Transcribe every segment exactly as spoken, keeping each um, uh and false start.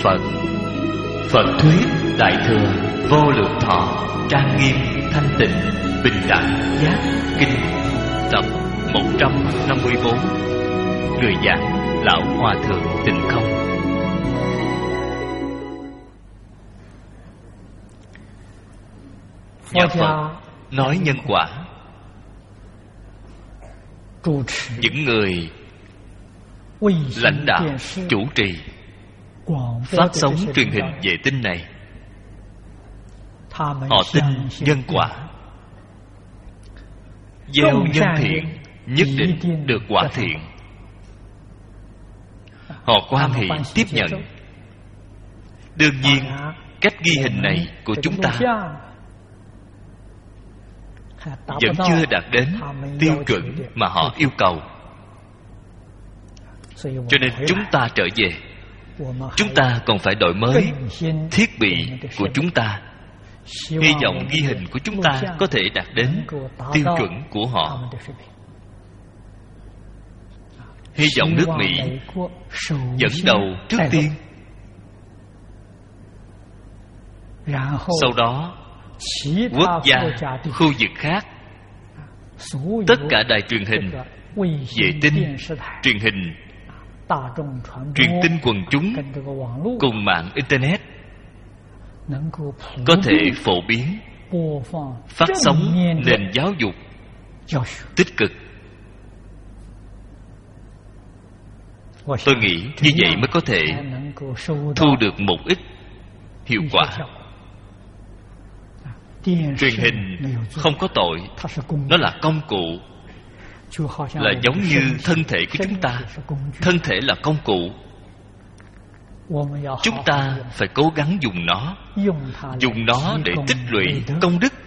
Phật. Phật thuyết Đại thừa Vô Lượng Thọ trang nghiêm thanh tịnh bình đẳng giác kinh, tập một trăm năm mươi bốn. Người giảng Lão Hòa Thượng Tịnh Không. Nhà Phật nói nhân quả. Những người lãnh đạo, chủ trì phát sóng truyền hình vệ tinh này, họ tin nhân quả. Gieo nhân thiện nhất định được quả thiện. Họ quan hệ tiếp nhận. Đương nhiên, cách ghi hình này của chúng ta vẫn chưa đạt đến tiêu chuẩn mà họ yêu cầu. Cho nên chúng ta trở về, chúng ta còn phải đổi mới thiết bị của chúng ta. Hy vọng ghi hình của chúng ta có thể đạt đến tiêu chuẩn của họ. Hy vọng nước Mỹ dẫn đầu trước tiên, sau đó quốc gia, khu vực khác, tất cả đài truyền hình, vệ tinh, truyền hình, truyền tin quần chúng cùng mạng Internet có thể phổ biến, phát sóng nền giáo dục tích cực. Tôi nghĩ như vậy mới có thể thu được một ít hiệu quả. Truyền hình không có tội, nó là công cụ, là giống như thân thể của chúng ta. Thân thể là công cụ, chúng ta phải cố gắng dùng nó, dùng nó để tích lũy công đức,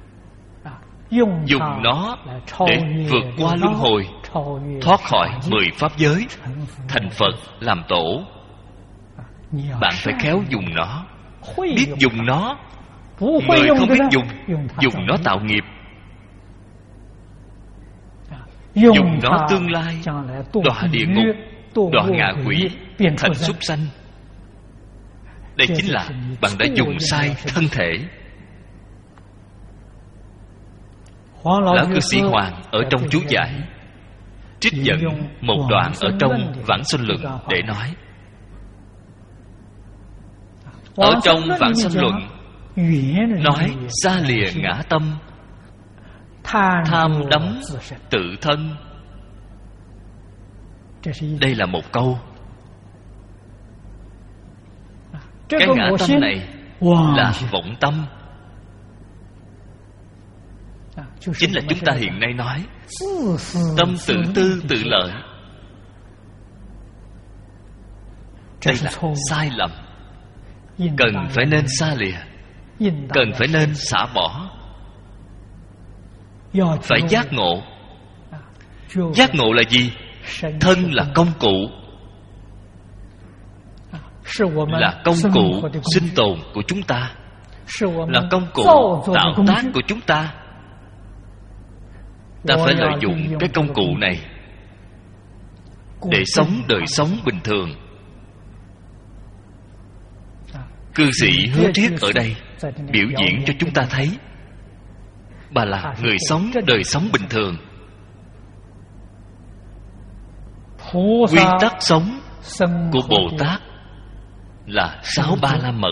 dùng nó để vượt qua luân hồi, thoát khỏi mười pháp giới, thành Phật làm tổ. Bạn phải khéo dùng nó, biết dùng nó. Người không biết dùng, dùng nó tạo nghiệp, dùng nó tương lai đọa địa ngục, đọa ngạ quỷ, thành súc sanh. Đây chính là bạn đã dùng sai thân thể. Lão cư sĩ Hoàng ở trong chú giải trích dẫn một đoạn ở trong Vãng Sanh Luận để nói. Ở trong Vãng Sanh Luận nói xa lìa ngã tâm, tham đắm tự thân. Đây là một câu. Cái ngã tâm này là vọng tâm, chính là chúng ta hiện nay nói tâm tự tư tự lợi. Đây là sai lầm, cần phải nên xa lìa, cần phải nên xả bỏ. Phải giác ngộ. Giác ngộ là gì? Thân là công cụ, là công cụ sinh tồn của chúng ta, là công cụ tạo tác của chúng ta. Ta phải lợi dụng cái công cụ này để sống đời sống bình thường. Cư sĩ Hứa Triết ở đây biểu diễn cho chúng ta thấy bà là người sống đời sống bình thường. Nguyên tắc sống của Bồ Tát là sáu ba la mật.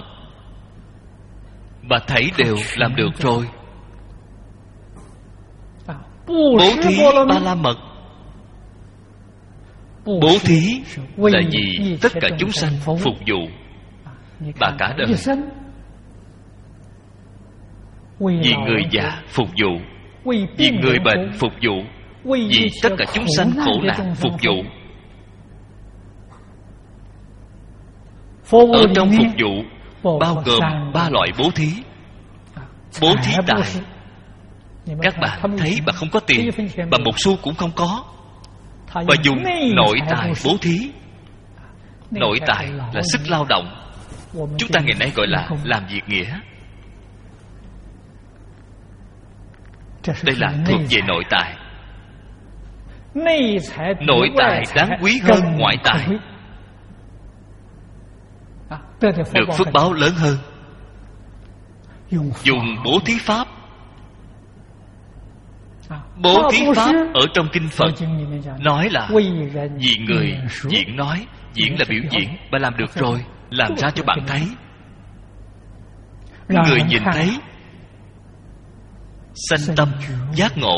Bà thấy đều làm được rồi. Bố thí ba la mật. Bố thí là vì tất cả chúng sanh phục vụ. Bà cả đời vì người già phục vụ, vì người bệnh phục vụ, vì tất cả chúng sanh khổ nạn phục vụ. Ở trong phục vụ bao gồm ba loại bố thí. Bố thí tài. Các bạn thấy bà không có tiền, bà một xu cũng không có, bà dùng nội tài bố thí. Nội tài là sức lao động, chúng ta ngày nay gọi là làm việc nghĩa. Đây là thuộc về nội tài. Nội tài đáng quý hơn ngoại tài. được phước báo lớn hơn. Dùng bố thí pháp. Bố thí pháp ở trong kinh Phật nói là vì người diễn nói. Diễn là biểu diễn. Bạn làm được rồi, làm ra cho bạn thấy. Người nhìn thấy, sanh tâm giác ngộ,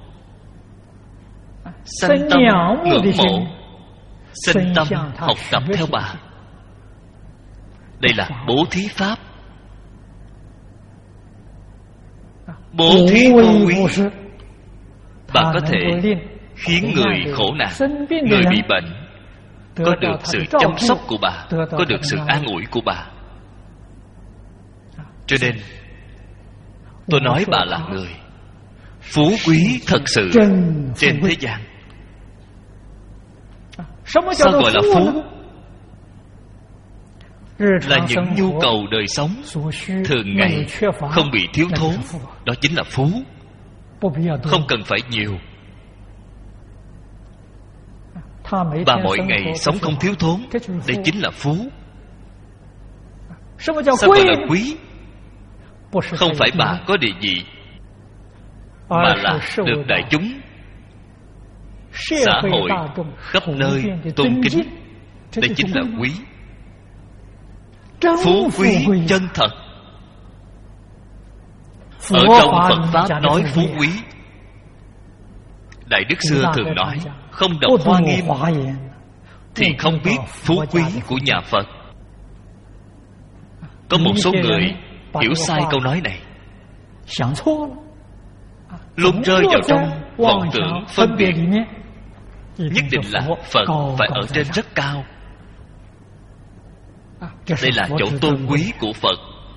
sanh tâm ngưỡng mộ, sanh tâm học tập theo bà. Đây là bố thí pháp. Bố thí vô quý. Bạn có thể khiến người khổ nạn, người bị bệnh có được sự chăm sóc của bà, có được sự an ủi của bà. Cho nên tôi nói bà là người phú quý thật sự trên thế gian. Sao gọi là phú? Là những nhu cầu đời sống thường ngày không bị thiếu thốn. Đó chính là phú. Không cần phải nhiều. Bà mỗi ngày sống không thiếu thốn. Đây chính là phú. Sao gọi là quý? Không phải bà có địa vị, mà là được đại chúng, xã hội khắp nơi tôn kính. Đây chính là quý. Phú quý chân thật. Ở trong Phật Pháp nói phú quý, Đại Đức xưa thường nói không đọc Hoa Nghiêm thì không biết phú quý của nhà Phật. Có một số người hiểu sai câu nói này, luôn rơi vào trong vọng tưởng phân biệt, nhất định là Phật phải ở trên rất cao. Đây là chỗ tôn quý của Phật.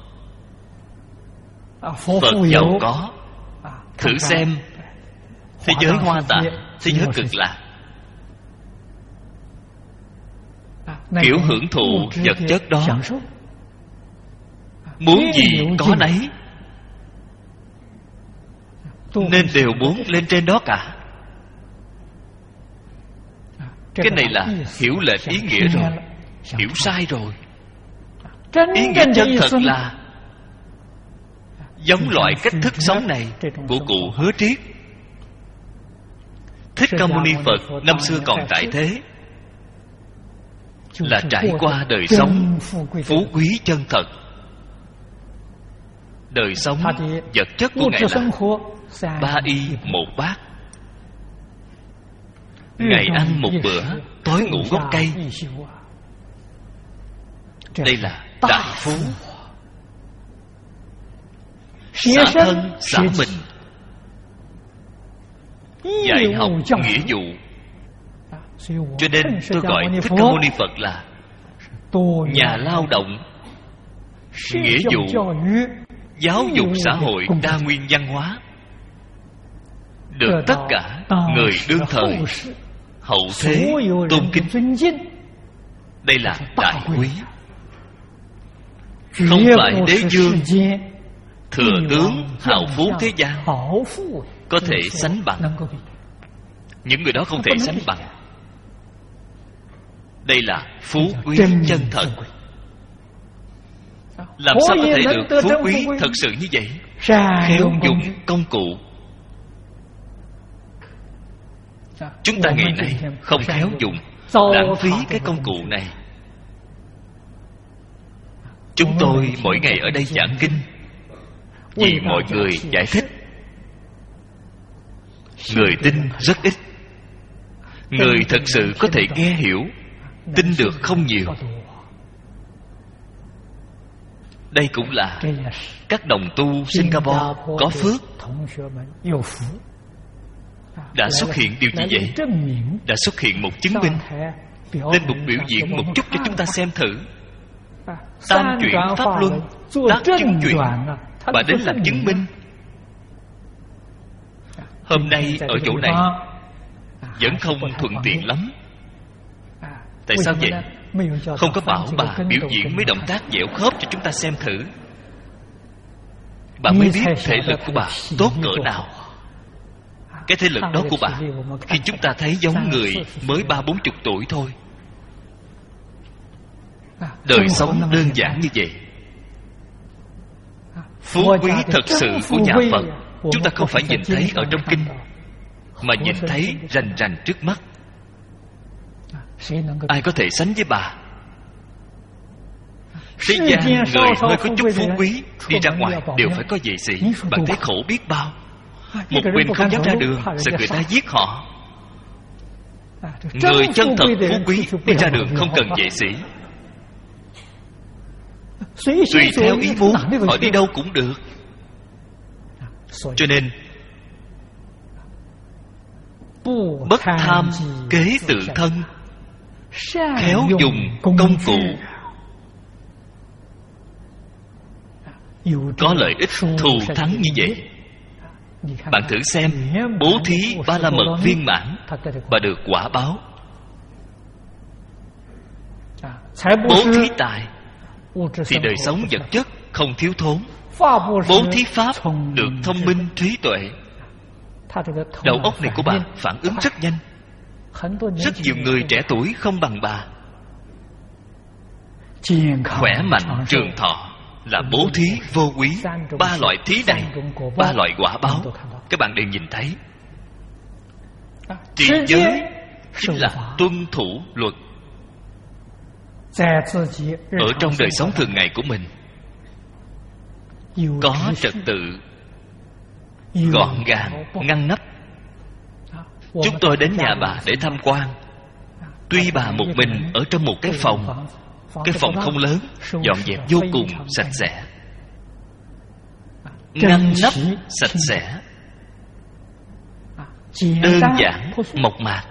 Phật giàu có. Thử xem thế giới hoa tạng, thế giới cực lạc, kiểu hưởng thụ vật chất đó, muốn gì có nấy, nên đều muốn lên trên đó cả. Cái này là hiểu lệch ý nghĩa rồi, hiểu sai rồi. Ý nghĩa chân thật là giống loại cách thức sống này của cụ Hứa Triết. Thích Ca Mâu Ni Phật năm xưa còn tại thế là trải qua đời sống phú quý chân thật. Đời sống vật chất của Ngài là ba y một bát, ngày ăn một bữa, tối ngủ gốc cây. Đây là đại phú. Xả thân, xả mình, dạy học nghĩa vụ. Cho nên tôi gọi Thích Ca Mâu Ni Phật là nhà lao động, nghĩa vụ, giáo dục xã hội đa nguyên văn hóa, được tất cả người đương thời hậu thế tôn kính. Đây là đại quý. Không phải đế vương, thừa tướng, hào phú thế gian có thể sánh bằng. Những người đó không thể sánh bằng. Đây là phú quý chân thật. Làm sao có thể được phú quý thật sự như vậy? Khéo dùng công cụ. Chúng ta ngày nay không khéo dùng, lãng phí cái công cụ này. Chúng tôi mỗi ngày ở đây giảng kinh vì mọi người giải thích. Người tin rất ít. Người thật sự có thể nghe hiểu, tin được không nhiều. Đây cũng là các đồng tu Singapore có phước. Đã xuất hiện điều gì vậy? Đã xuất hiện một chứng minh. Lên một biểu diễn một chút cho chúng ta xem thử. Tam chuyển pháp luân, tác chứng chuyển, bà đến làm chứng minh. Hôm nay ở chỗ này vẫn không thuận tiện lắm. Tại sao vậy? Không có bảo bà biểu diễn mấy động tác dẻo khớp cho chúng ta xem thử. Bà mới biết thể lực của bà tốt cỡ nào. Cái thể lực đó của bà khi chúng ta thấy giống người mới ba bốn chục tuổi thôi. Đời sống đơn giản như vậy. Phú quý thật sự của nhà Phật chúng ta không phải nhìn thấy ở trong kinh, mà nhìn thấy rành rành trước mắt. Ai có thể sánh với bà? Thế gian người hơi có chút phú quý đi ra ngoài đều phải có vệ sĩ. Bạn thấy khổ biết bao. Một mình không dám ra đường, sợ người ta giết họ. Người chân thật phú quý đi ra đường không cần vệ sĩ, tùy theo ý muốn, họ đi đâu cũng được. Cho nên bất tham kế tự thân, khéo dùng công cụ, có lợi ích thù thắng như vậy. Bạn thử xem, bố thí ba la mật viên mãn và được quả báo. Bố thí tài thì đời sống vật chất không thiếu thốn. Bố thí pháp được thông minh trí tuệ. Đầu óc này của bà phản ứng rất nhanh. Rất nhiều người trẻ tuổi không bằng bà. Khỏe mạnh trường thọ là bố thí vô quý. Ba loại thí này, ba loại quả báo, các bạn đều nhìn thấy. Trì giới chính là tuân thủ luật. Ở trong đời sống thường ngày của mình có trật tự, gọn gàng, ngăn nắp. Chúng tôi đến nhà bà để tham quan. Tuy bà một mình ở trong một cái phòng, cái phòng không lớn, dọn dẹp vô cùng sạch sẽ, ngăn nắp sạch sẽ, đơn giản mộc mạc.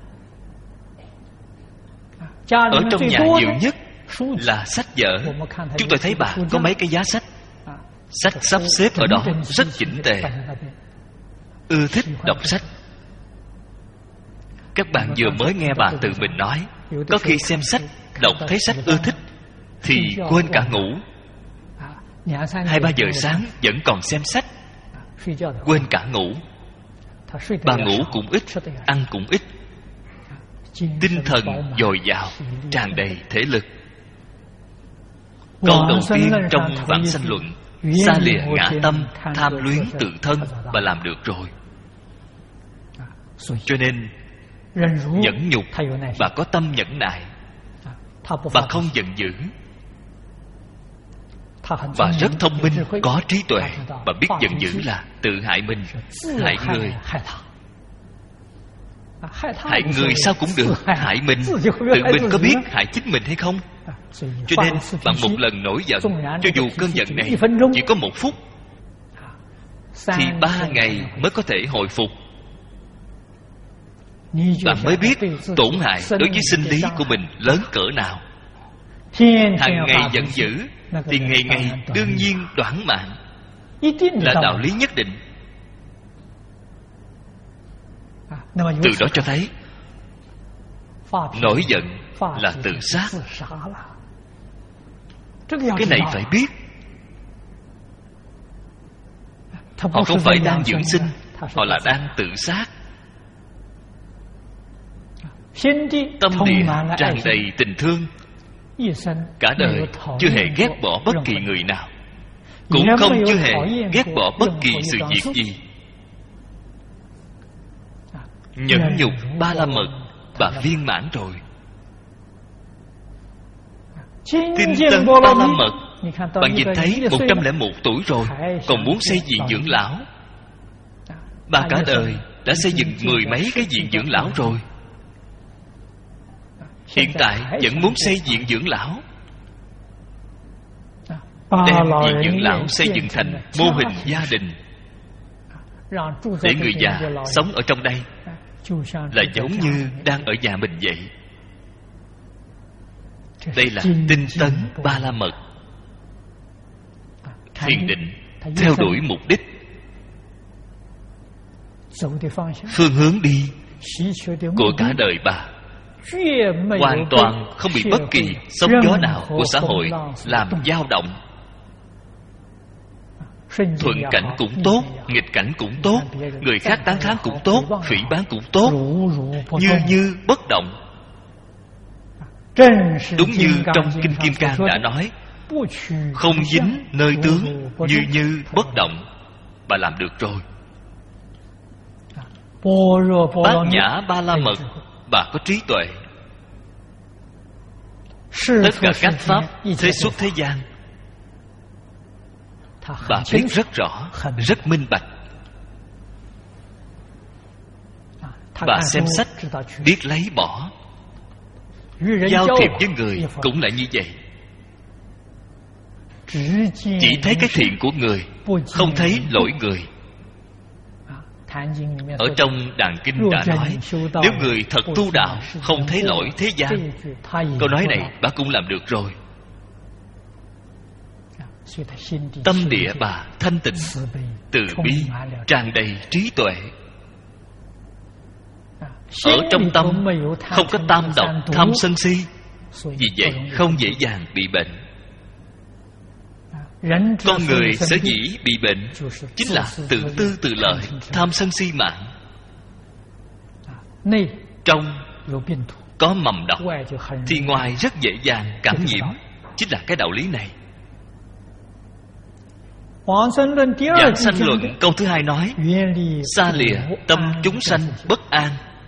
Ở trong nhà nhiều nhất là sách vở. Chúng tôi thấy bà có mấy cái giá sách. Sách sắp xếp ở đó rất chỉnh tề. Ưa thích đọc sách. Các bạn vừa mới nghe bà tự mình nói, có khi xem sách, đọc thấy sách ưa thích thì quên cả ngủ. Hai ba giờ sáng vẫn còn xem sách, quên cả ngủ. Bà ngủ cũng ít, ăn cũng ít, tinh thần dồi dào, tràn đầy thể lực. Câu đầu tiên trong Vãng Sanh Luận: xa lìa ngã tâm, tham luyến tự thân, bà làm được rồi. Cho nên nhẫn nhục, bà có tâm nhẫn nại. Bà không giận dữ. Bà rất thông minh, có trí tuệ. Bà biết giận dữ là tự hại mình, hại người. Hại người sao cũng được, hại mình, tự mình có biết hại chính mình hay không? Cho nên bạn một lần nổi giận, cho dù cơn giận này chỉ có một phút, thì ba ngày mới có thể hồi phục. Bạn mới biết tổn hại đối với sinh lý của mình lớn cỡ nào. Hàng ngày giận dữ thì ngày ngày đương nhiên đoản mạng, là đạo lý nhất định. Từ đó cho thấy nổi giận là tự sát. Cái này phải biết. Họ không phải đang dưỡng sinh, họ là đang tự sát. Tâm địa tràn đầy tình thương, cả đời chưa hề ghét bỏ bất kỳ người nào, cũng không chưa hề ghét bỏ bất kỳ sự việc gì. Nhẫn nhục ba la mật và viên mãn rồi. Tinh tấn ba la mật, bạn nhìn thấy một trăm lẻ một tuổi rồi, còn muốn xây viện dưỡng lão. Bà cả đời đã xây dựng mười mấy cái viện dưỡng lão rồi, hiện tại vẫn muốn xây viện dưỡng lão. Đem viện dưỡng lão xây dựng thành mô hình gia đình, để người già sống ở trong đây là giống như đang ở nhà mình vậy. Đây là tinh tấn ba la mật. Thiền định theo đuổi mục đích, phương hướng đi của cả đời bà hoàn toàn không bị bất kỳ sóng gió nào của xã hội làm dao động. Thuận cảnh cũng tốt, nghịch cảnh cũng tốt, người khác tán thán cũng tốt, phỉ báng cũng tốt, như như bất động. Đúng như trong Kinh Kim Cang đã nói, không dính nơi tướng, như như bất động, bà làm được rồi. Bát Nhã Ba La Mật, bà có trí tuệ. Tất cả các pháp thế xuất thế gian, bà biết rất rõ, rất minh bạch. Bà xem sách, biết lấy bỏ. Giao thiệp với người cũng là như vậy. Chỉ thấy cái thiện của người, không thấy lỗi người. Ở trong Đàn Kinh đã nói, nếu người thật tu đạo, không thấy lỗi thế gian, câu nói này bà cũng làm được rồi. Tâm địa bà thanh tịnh, từ bi, tràn đầy trí tuệ. Ở trong tâm không có tam độc, tham sân si, vì vậy không dễ dàng bị bệnh. Con người sở dĩ bị bệnh chính là tự tư tự lợi, tham sân si mạng. Trong có mầm độc thì ngoài rất dễ dàng cảm nhiễm, chính là cái đạo lý này. Giảng Sanh Luận câu thứ hai nói, xa lìa tâm chúng sanh bất an.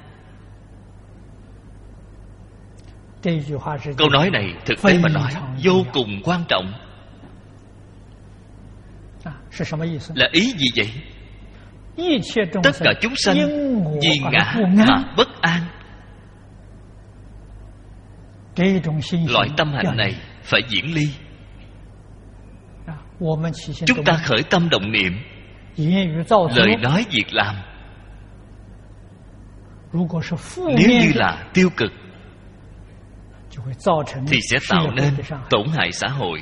Câu nói này thực tế mà nói vô cùng quan trọng. Là ý gì vậy? Tất cả chúng sanh vì ngã mà bất an. Loại tâm hạnh này phải diễn ly. Chúng ta khởi tâm động niệm, lời nói việc làm, nếu như là tiêu cực thì sẽ tạo nên tổn hại xã hội.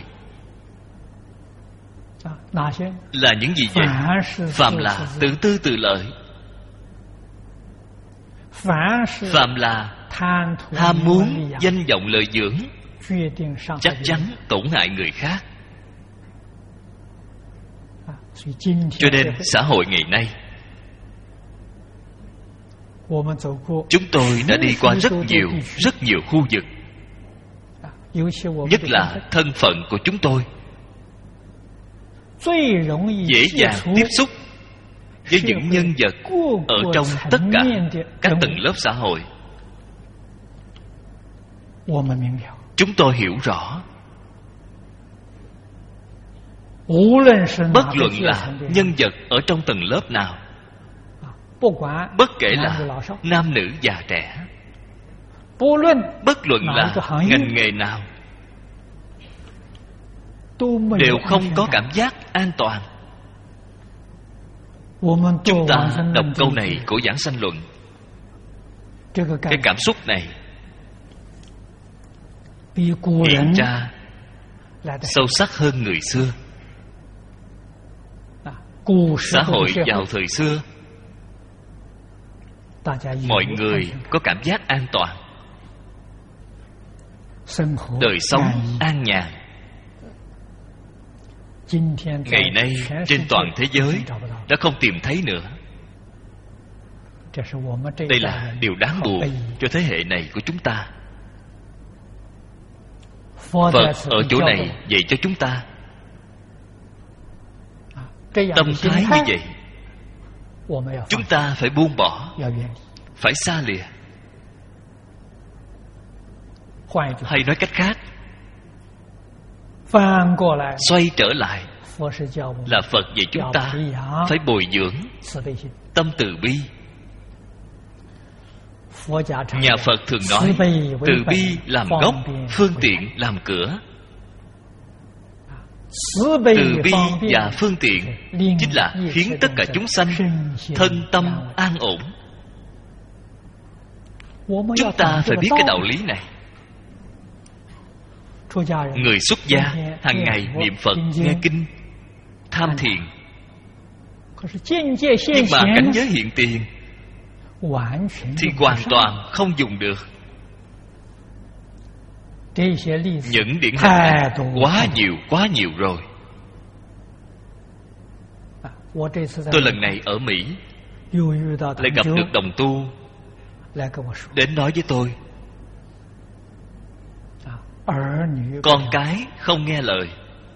Là những gì vậy? Phàm là tự tư tự lợi, phàm là ham muốn danh vọng lợi dưỡng, chắc chắn tổn hại người khác. Cho nên xã hội ngày nay, chúng tôi đã đi qua rất nhiều, rất nhiều khu vực. Nhất là thân phận của chúng tôi dễ dàng tiếp xúc với những nhân vật ở trong tất cả các tầng lớp xã hội. Chúng tôi hiểu rõ, bất luận là nhân vật ở trong tầng lớp nào, bất kể là nam nữ già trẻ, bất luận là ngành nghề nào, đều không có cảm giác an toàn. Chúng ta đọc câu này của Giảng Sanh Luận, cái cảm xúc này hiện ra sâu sắc hơn người xưa. Xã hội vào thời xưa, mọi người có cảm giác an toàn, đời sống an nhàn. Ngày nay trên toàn thế giới đã không tìm thấy nữa. Đây là điều đáng buồn cho thế hệ này của chúng ta. Phật ở chỗ này dạy cho chúng ta tâm thái như vậy. Chúng ta phải buông bỏ, phải xa lìa. Hay nói cách khác, xoay trở lại là Phật dạy chúng ta phải bồi dưỡng tâm từ bi. Nhà Phật thường nói từ bi làm gốc, phương tiện làm cửa. Từ bi và phương tiện chính là khiến tất cả chúng sanh thân tâm an ổn. Chúng ta phải biết cái đạo lý này. Người xuất gia hàng ngày niệm Phật, nghe kinh, tham thiền, nhưng mà cảnh giới hiện tiền thì hoàn toàn không dùng được. Những điển hình này quá nhiều, quá nhiều rồi. Tôi lần này ở Mỹ lại gặp được đồng tu đến nói với tôi, con cái không nghe lời,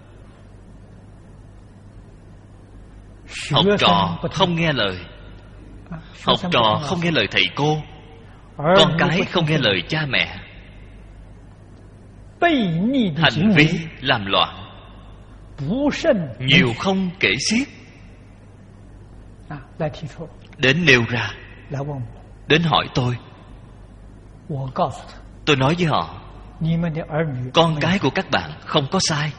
học trò không nghe lời, học trò không nghe lời thầy cô, con cái không nghe lời cha mẹ, hành vi làm loạn nhiều không kể xiết, đến nêu ra, đến hỏi tôi. Tôi nói với họ, con cái của các bạn không có sai.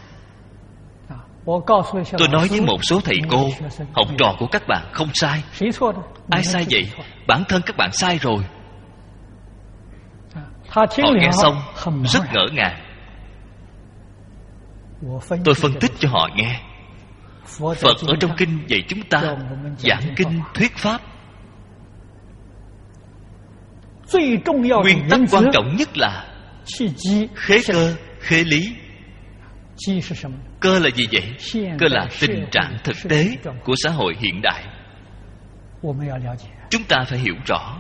Tôi nói với một số thầy cô, học trò của các bạn không sai. Ai sai vậy? Bản thân các bạn sai rồi. Họ nghe xong rất ngỡ ngàng. Tôi phân tích cho họ nghe. Phật ở trong kinh dạy chúng ta giảng kinh thuyết pháp. Nguyên tắc quan trọng nhất là khế cơ, khế lý. Cơ là gì vậy? Cơ là tình trạng thực tế của xã hội hiện đại. Chúng ta phải hiểu rõ.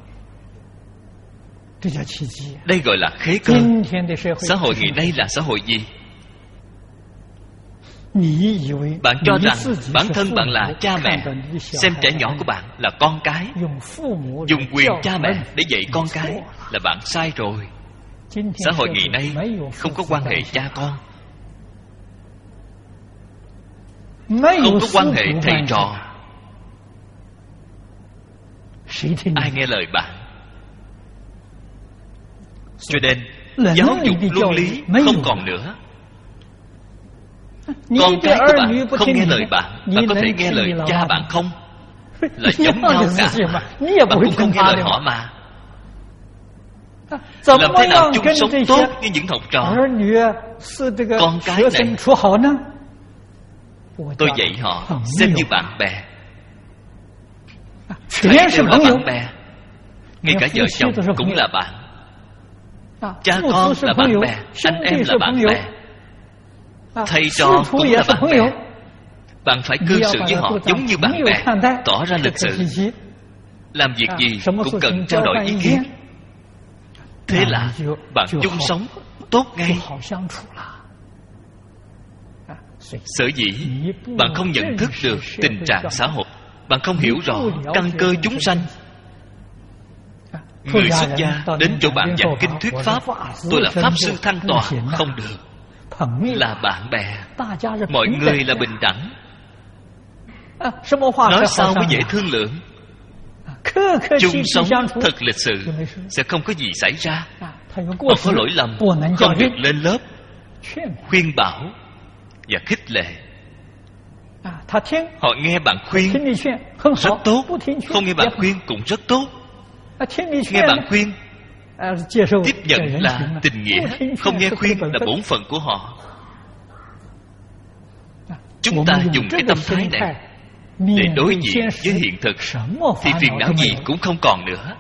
Đây gọi là khế cơ. Xã hội ngày nay là xã hội gì? Bạn cho rằng bản thân bạn là cha mẹ, xem trẻ nhỏ của bạn là con cái, dùng quyền cha mẹ để dạy con cái là bạn sai rồi. Xã hội ngày nay không có quan hệ cha con, không có quan hệ thầy trò. Ai nghe lời bạn? Cho nên giáo dục luân lý không còn nữa. Con cái của bạn không nghe lời bạn, bạn có thể nghe lời cha bạn không? Là giống nhau cả. Bạn cũng không nghe lời họ mà. Làm thế nào chung sống tốt với những học trò? Con cái này tôi dạy họ xem như bạn bè. Thầy em là bạn bè, ngay cả vợ chồng cũng là bạn. Cha con là bạn bè, anh em là bạn bè, thầy trò cũng là bạn bè. Bạn phải cư xử với họ giống như bạn bè, tỏ ra lịch sự. Làm việc gì cũng cần trao đổi ý kiến. Thế là bạn chung sống tốt ngay. Sở dĩ bạn không nhận thức được tình trạng xã hội, bạn không hiểu rõ căn cơ chúng sanh. Người xuất gia đến chỗ bạn giảng kinh thuyết pháp, tôi là pháp sư thăng tọa, không được. Là bạn bè, mọi người là bình đẳng. Nói sao mới dễ thương lượng. Chung sống thật lịch sự, sẽ không có gì xảy ra. Họ có lỗi lầm, không được lên lớp khuyên bảo và khích lệ. Họ nghe bạn khuyên rất tốt, không nghe bạn khuyên cũng rất tốt. Nghe bạn khuyên tiếp nhận là tình nghĩa, không nghe khuyên là bổn phận của họ. Chúng ta dùng cái tâm thái này để đối diện với hiện thực thì phiền não gì cũng không còn nữa.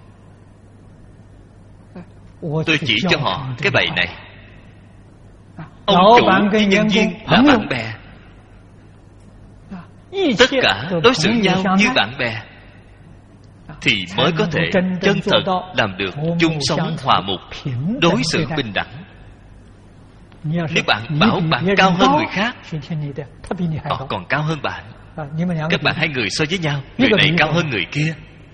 Tôi chỉ cho họ cái bầy này. Ông chủ với nhân viên là bạn bè, tất cả đối xử nhau như bạn bè, thì mới có thể chân thật làm được chung sống hòa mục, đối xử bình đẳng. Nếu bạn bảo bạn cao hơn người khác, họ còn cao hơn bạn. Các bạn hai người so với nhau, người này cao hơn người kia.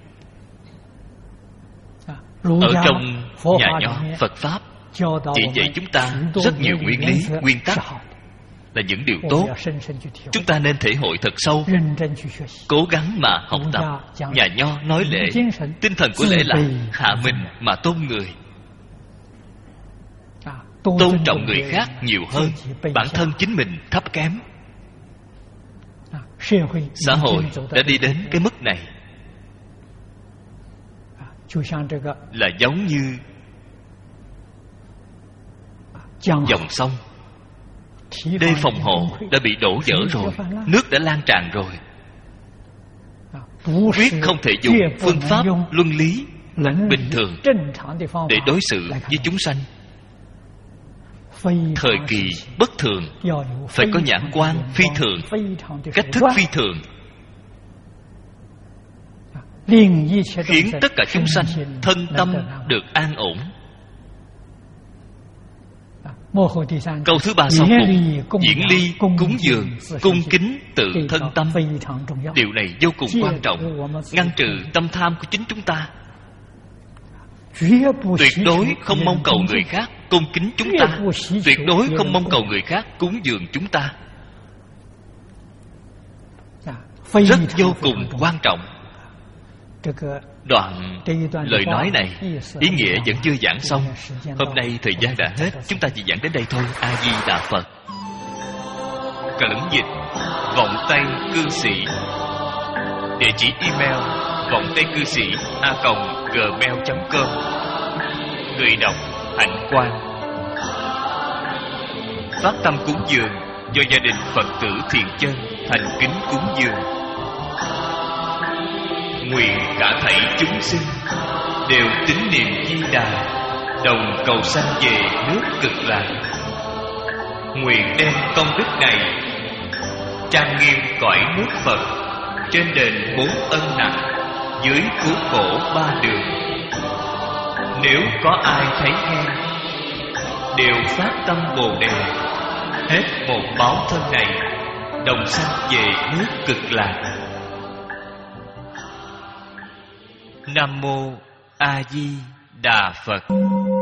Ở trong nhà nho Phật Pháp chỉ dạy chúng ta rất nhiều nguyên lý, nguyên tắc, là những điều tốt. Chúng ta nên thể hội thật sâu, cố gắng mà học tập. Nhà nho nói lễ, tinh thần của lễ là hạ mình mà tôn người, tôn trọng người khác nhiều hơn bản thân chính mình thấp kém. Xã hội đã đi đến cái mức này, là giống như dòng sông, đê phòng hộ đã bị đổ vỡ rồi, nước đã lan tràn rồi. Quyết không thể dùng phương pháp luân lý bình thường để đối xử với chúng sanh. Thời kỳ bất thường phải có nhãn quan phi thường, cách thức phi thường, khiến tất cả chúng sanh thân tâm được an ổn. Câu thứ ba sau cùng, diễn ly cúng dường, cung kính tự thân tâm. Điều này vô cùng quan trọng, ngăn trừ tâm tham của chính chúng ta. Tuyệt đối không mong cầu người khác cung kính chúng ta, tuyệt đối không mong cầu người khác cúng dường chúng ta. Rất vô cùng quan trọng. Đoạn lời nói này ý nghĩa vẫn chưa giảng xong. Hôm nay thời gian đã hết, chúng ta chỉ giảng đến đây thôi. A Di Đà Phật. Cẩn dịch vọng tây cư sĩ. Địa chỉ email vọng tây cư sĩ a còng gmail chấm com. Người đọc Hạnh Quang. Phát tâm cúng dường do gia đình Phật tử Thiện Chân thành kính cúng dường. Nguyện cả thảy chúng sinh đều tín niệm Di Đà, đồng cầu sanh về nước Cực Lạc. Nguyện đem công đức này trang nghiêm cõi nước Phật, trên đền bốn ân nặng, dưới cứu khổ ba đường. Nếu có ai thấy nghe, đều phát tâm Bồ Đề, hết một báo thân này, đồng sanh về nước Cực Lạc. Nam mô A Di Đà Phật.